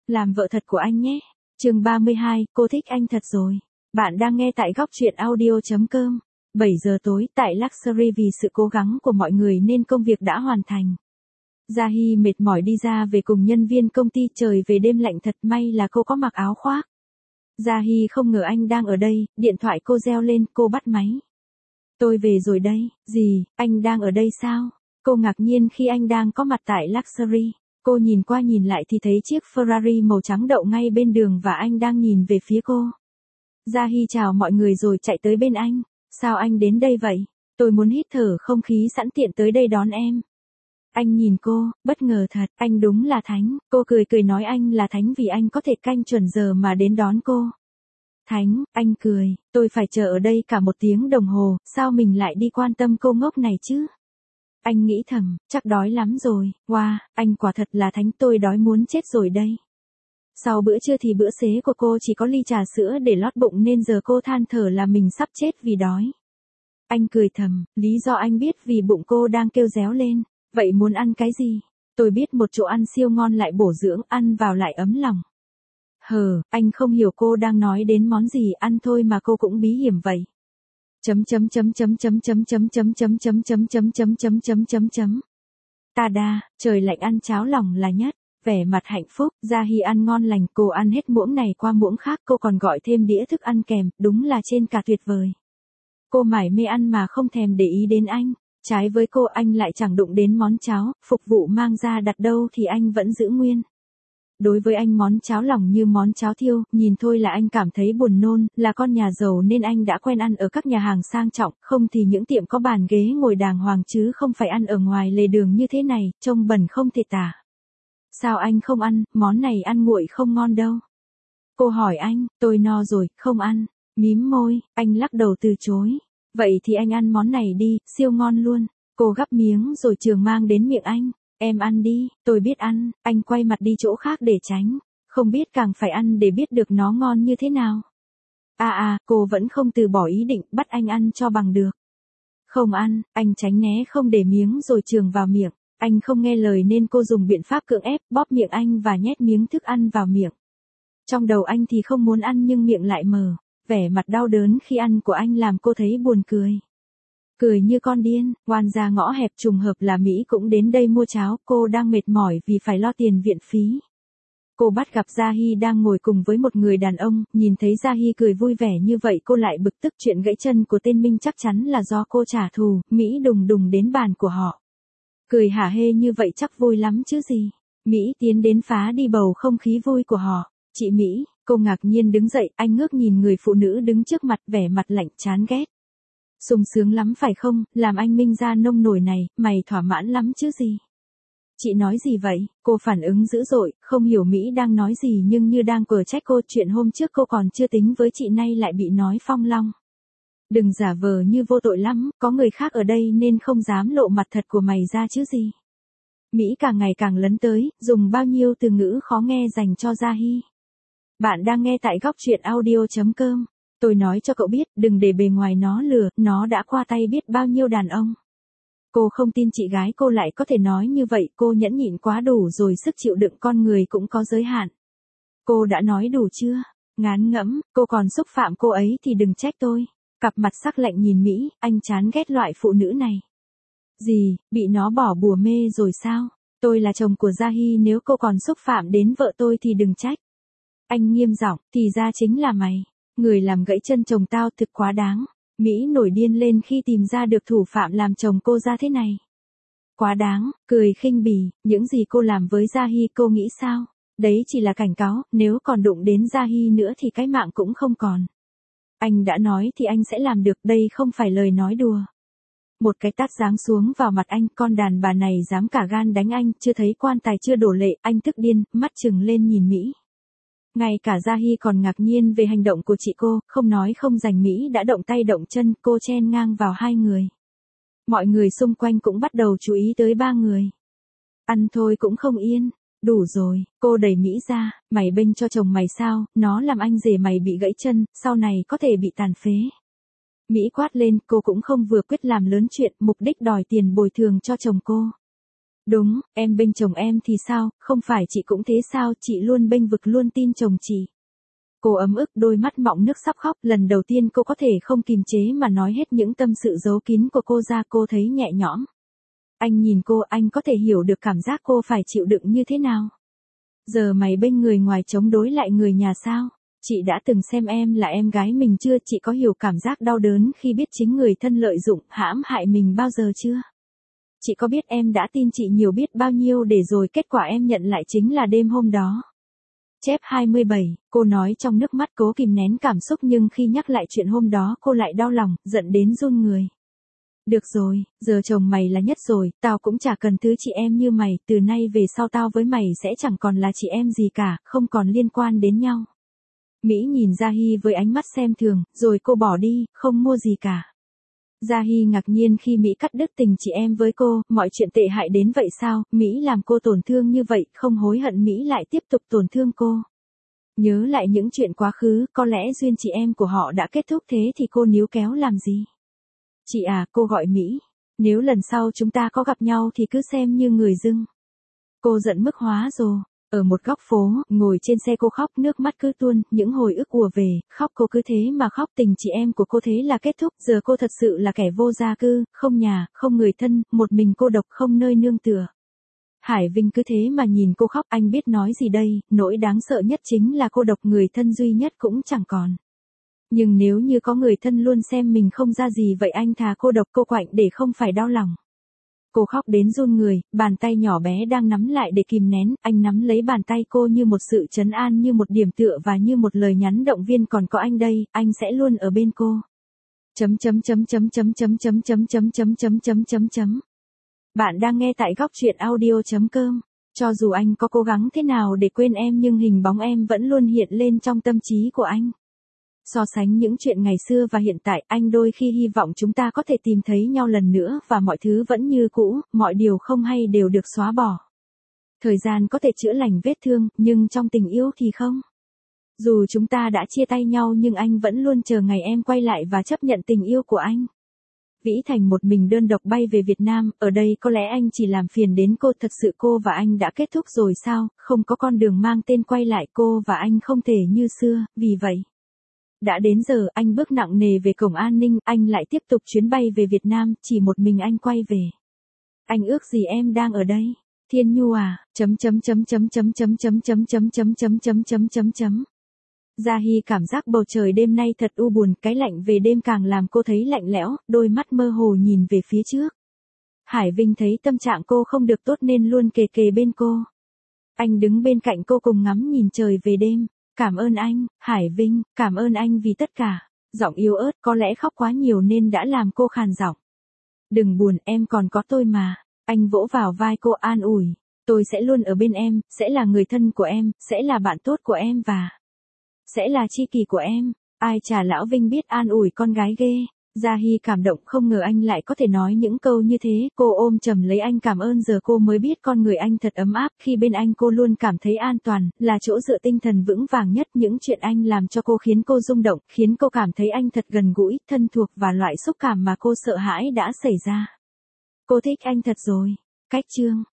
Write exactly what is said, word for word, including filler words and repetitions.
làm vợ thật của anh nhé. Chương ba mươi hai, cô thích anh thật rồi. Bạn đang nghe tại góc truyện audio chấm com. bảy giờ tối tại Luxury, vì sự cố gắng của mọi người nên công việc đã hoàn thành. Gia-hi mệt mỏi đi ra về cùng nhân viên công ty, trời về đêm lạnh thật, may là cô có mặc áo khoác. Gia-hi không ngờ anh đang ở đây, điện thoại cô reo lên, cô bắt máy. Tôi về rồi đây. Gì, anh đang ở đây sao? Cô ngạc nhiên khi anh đang có mặt tại Luxury. Cô nhìn qua nhìn lại thì thấy chiếc Ferrari màu trắng đậu ngay bên đường và anh đang nhìn về phía cô. Gia-hi chào mọi người rồi chạy tới bên anh. Sao anh đến đây vậy? Tôi muốn hít thở không khí, sẵn tiện tới đây đón em. Anh nhìn cô, bất ngờ thật, anh đúng là thánh. Cô cười cười nói anh là thánh vì anh có thể canh chuẩn giờ mà đến đón cô. Thánh, anh cười, tôi phải chờ ở đây cả một tiếng đồng hồ, sao mình lại đi quan tâm cô ngốc này chứ? Anh nghĩ thầm, chắc đói lắm rồi, wow, anh quả thật là thánh, tôi đói muốn chết rồi đây. Sau bữa trưa thì bữa xế của cô chỉ có ly trà sữa để lót bụng nên giờ cô than thở là mình sắp chết vì đói. Anh cười thầm, lý do anh biết vì bụng cô đang kêu réo lên. Vậy muốn ăn cái gì? Tôi biết một chỗ ăn siêu ngon lại bổ dưỡng, ăn vào lại ấm lòng. Hờ, anh không hiểu cô đang nói đến món gì, ăn thôi mà cô cũng bí hiểm vậy. Chấm chấm chấm chấm chấm chấm chấm chấm chấm chấm chấm chấm chấm chấm chấm chấm chấm. Ta đa, trời lạnh ăn cháo lòng là nhất. Vẻ mặt hạnh phúc, Gia-hi ăn ngon lành, cô ăn hết muỗng này qua muỗng khác, cô còn gọi thêm đĩa thức ăn kèm, đúng là trên cả tuyệt vời. Cô mải mê ăn mà không thèm để ý đến anh. Trái với cô, anh lại chẳng đụng đến món cháo, phục vụ mang ra đặt đâu thì anh vẫn giữ nguyên. Đối với anh món cháo lòng như món cháo thiêu, nhìn thôi là anh cảm thấy buồn nôn, là con nhà giàu nên anh đã quen ăn ở các nhà hàng sang trọng, không thì những tiệm có bàn ghế ngồi đàng hoàng chứ không phải ăn ở ngoài lề đường như thế này, trông bẩn không thể tả. Sao anh không ăn, món này ăn nguội không ngon đâu. Cô hỏi anh, tôi no rồi, không ăn, mím môi, anh lắc đầu từ chối. Vậy thì anh ăn món này đi, siêu ngon luôn. Cô gắp miếng rồi trường mang đến miệng anh. Em ăn đi, tôi biết ăn. Anh quay mặt đi chỗ khác để tránh. Không biết càng phải ăn để biết được nó ngon như thế nào. À à, cô vẫn không từ bỏ ý định, bắt anh ăn cho bằng được. Không ăn, anh tránh né không để miếng rồi trường vào miệng. Anh không nghe lời nên cô dùng biện pháp cưỡng ép, bóp miệng anh và nhét miếng thức ăn vào miệng. Trong đầu anh thì không muốn ăn nhưng miệng lại mở. Vẻ mặt đau đớn khi ăn của anh làm cô thấy buồn cười. Cười như con điên, oan ra ngõ hẹp, trùng hợp là Mỹ cũng đến đây mua cháo, cô đang mệt mỏi vì phải lo tiền viện phí. Cô bắt gặp Gia-hi đang ngồi cùng với một người đàn ông, nhìn thấy Gia-hi cười vui vẻ như vậy cô lại bực tức, chuyện gãy chân của tên Minh chắc chắn là do cô trả thù. Mỹ đùng đùng đến bàn của họ. Cười hả hê như vậy chắc vui lắm chứ gì. Mỹ tiến đến phá đi bầu không khí vui của họ. Chị Mỹ. Cô ngạc nhiên đứng dậy, anh ngước nhìn người phụ nữ đứng trước mặt, vẻ mặt lạnh chán ghét. Sung sướng lắm phải không, làm anh Minh ra nông nổi này, mày thỏa mãn lắm chứ gì. Chị nói gì vậy? Cô phản ứng dữ dội, không hiểu Mỹ đang nói gì nhưng như đang quở trách cô, chuyện hôm trước cô còn chưa tính với chị nay lại bị nói phong long. Đừng giả vờ như vô tội lắm, có người khác ở đây nên không dám lộ mặt thật của mày ra chứ gì. Mỹ càng ngày càng lấn tới, dùng bao nhiêu từ ngữ khó nghe dành cho Gia-hi. Bạn đang nghe tại góc truyện audio chấm com. Tôi nói cho cậu biết, đừng để bề ngoài nó lừa, nó đã qua tay biết bao nhiêu đàn ông. Cô không tin chị gái cô lại có thể nói như vậy, cô nhẫn nhịn quá đủ rồi, sức chịu đựng con người cũng có giới hạn. Cô đã nói đủ chưa? Ngán ngẫm, cô còn xúc phạm cô ấy thì đừng trách tôi. Cặp mặt sắc lạnh nhìn Mỹ, anh chán ghét loại phụ nữ này. Gì, bị nó bỏ bùa mê rồi sao? Tôi là chồng của Gia-hi, nếu cô còn xúc phạm đến vợ tôi thì đừng trách. Anh nghiêm giọng, thì ra chính là mày. Người làm gãy chân chồng tao thực quá đáng. Mỹ nổi điên lên khi tìm ra được thủ phạm làm chồng cô ra thế này. Quá đáng, cười khinh bỉ, những gì cô làm với Gia-hi cô nghĩ sao? Đấy chỉ là cảnh cáo, nếu còn đụng đến Gia-hi nữa thì cái mạng cũng không còn. Anh đã nói thì anh sẽ làm được, đây không phải lời nói đùa. Một cái tát giáng xuống vào mặt anh, con đàn bà này dám cả gan đánh anh, chưa thấy quan tài chưa đổ lệ, anh tức điên, mắt trừng lên nhìn Mỹ. Ngay cả Gia-hi còn ngạc nhiên về hành động của chị cô, không nói không dành Mỹ đã động tay động chân, cô chen ngang vào hai người. Mọi người xung quanh cũng bắt đầu chú ý tới ba người. Ăn thôi cũng không yên. Đủ rồi, cô đẩy Mỹ ra, mày bênh cho chồng mày sao, nó làm anh rể mày bị gãy chân, sau này có thể bị tàn phế. Mỹ quát lên, cô cũng không vừa quyết làm lớn chuyện, mục đích đòi tiền bồi thường cho chồng cô. Đúng, em bênh chồng em thì sao, không phải chị cũng thế sao, chị luôn bênh vực luôn tin chồng chị. Cô ấm ức đôi mắt mọng nước sắp khóc, lần đầu tiên cô có thể không kìm chế mà nói hết những tâm sự giấu kín của cô ra, cô thấy nhẹ nhõm. Anh nhìn cô, anh có thể hiểu được cảm giác cô phải chịu đựng như thế nào. Giờ mày bênh người ngoài chống đối lại người nhà sao? Chị đã từng xem em là em gái mình chưa? Chị có hiểu cảm giác đau đớn khi biết chính người thân lợi dụng, hãm hại mình bao giờ chưa? Chị có biết em đã tin chị nhiều biết bao nhiêu để rồi kết quả em nhận lại chính là đêm hôm đó. Chép hai mươi bảy, cô nói trong nước mắt cố kìm nén cảm xúc nhưng khi nhắc lại chuyện hôm đó cô lại đau lòng, giận đến run người. Được rồi, giờ chồng mày là nhất rồi, tao cũng chả cần thứ chị em như mày, từ nay về sau tao với mày sẽ chẳng còn là chị em gì cả, không còn liên quan đến nhau. Mỹ nhìn Gia Hy với ánh mắt xem thường, rồi cô bỏ đi, không mua gì cả. Gia Hy ngạc nhiên khi Mỹ cắt đứt tình chị em với cô, mọi chuyện tệ hại đến vậy sao, Mỹ làm cô tổn thương như vậy, không hối hận Mỹ lại tiếp tục tổn thương cô. Nhớ lại những chuyện quá khứ, có lẽ duyên chị em của họ đã kết thúc, thế thì cô níu kéo làm gì? Chị à, cô gọi Mỹ. Nếu lần sau chúng ta có gặp nhau thì cứ xem như người dưng. Cô giận mức hóa rồi. Ở một góc phố, ngồi trên xe cô khóc, nước mắt cứ tuôn, những hồi ức ùa về, khóc cô cứ thế mà khóc, tình chị em của cô thế là kết thúc, giờ cô thật sự là kẻ vô gia cư, không nhà, không người thân, một mình cô độc không nơi nương tựa. Hải Vinh cứ thế mà nhìn cô khóc, anh biết nói gì đây, nỗi đáng sợ nhất chính là cô độc, người thân duy nhất cũng chẳng còn. Nhưng nếu như có người thân luôn xem mình không ra gì vậy anh thà cô độc cô quạnh để không phải đau lòng. Cô khóc đến run người, bàn tay nhỏ bé đang nắm lại để kìm nén, anh nắm lấy bàn tay cô như một sự trấn an, như một điểm tựa và như một lời nhắn động viên, còn có anh đây, anh sẽ luôn ở bên cô. Chấm chấm chấm chấm chấm chấm chấm chấm chấm chấm chấm chấm chấm chấm. Bạn đang nghe tại góc truyện audio chấm com. Cho dù anh có cố gắng thế nào để quên em nhưng hình bóng em vẫn luôn hiện lên trong tâm trí của anh. So sánh những chuyện ngày xưa và hiện tại, anh đôi khi hy vọng chúng ta có thể tìm thấy nhau lần nữa và mọi thứ vẫn như cũ, mọi điều không hay đều được xóa bỏ. Thời gian có thể chữa lành vết thương, nhưng trong tình yêu thì không. Dù chúng ta đã chia tay nhau nhưng anh vẫn luôn chờ ngày em quay lại và chấp nhận tình yêu của anh. Vĩ Thành một mình đơn độc bay về Việt Nam, ở đây có lẽ anh chỉ làm phiền đến cô, thật sự cô và anh đã kết thúc rồi sao, không có con đường mang tên quay lại, cô và anh không thể như xưa, vì vậy. Đã đến giờ, anh bước nặng nề về cổng an ninh, anh lại tiếp tục chuyến bay về Việt Nam, chỉ một mình anh quay về. Anh ước gì em đang ở đây? Thiên Nhu à, chấm chấm chấm chấm chấm chấm chấm chấm chấm chấm chấm chấm chấm chấm chấm. Gia Hy cảm giác bầu trời đêm nay thật u buồn, cái lạnh về đêm càng làm cô thấy lạnh lẽo, đôi mắt mơ hồ nhìn về phía trước. Hải Vinh thấy tâm trạng cô không được tốt nên luôn kề kề bên cô. Anh đứng bên cạnh cô cùng ngắm nhìn trời về đêm. Cảm ơn anh, Hải Vinh, cảm ơn anh vì tất cả. Giọng yếu ớt, có lẽ khóc quá nhiều nên đã làm cô khàn giọng. Đừng buồn, em còn có tôi mà. Anh vỗ vào vai cô an ủi. Tôi sẽ luôn ở bên em, sẽ là người thân của em, sẽ là bạn tốt của em và sẽ là tri kỷ của em. Ai chả lão Vinh biết an ủi con gái ghê. Gia Hy cảm động, không ngờ anh lại có thể nói những câu như thế, cô ôm chầm lấy anh cảm ơn, giờ cô mới biết con người anh thật ấm áp, khi bên anh cô luôn cảm thấy an toàn, là chỗ dựa tinh thần vững vàng nhất, những chuyện anh làm cho cô khiến cô rung động, khiến cô cảm thấy anh thật gần gũi, thân thuộc và loại xúc cảm mà cô sợ hãi đã xảy ra. Cô thích anh thật rồi. Cách chương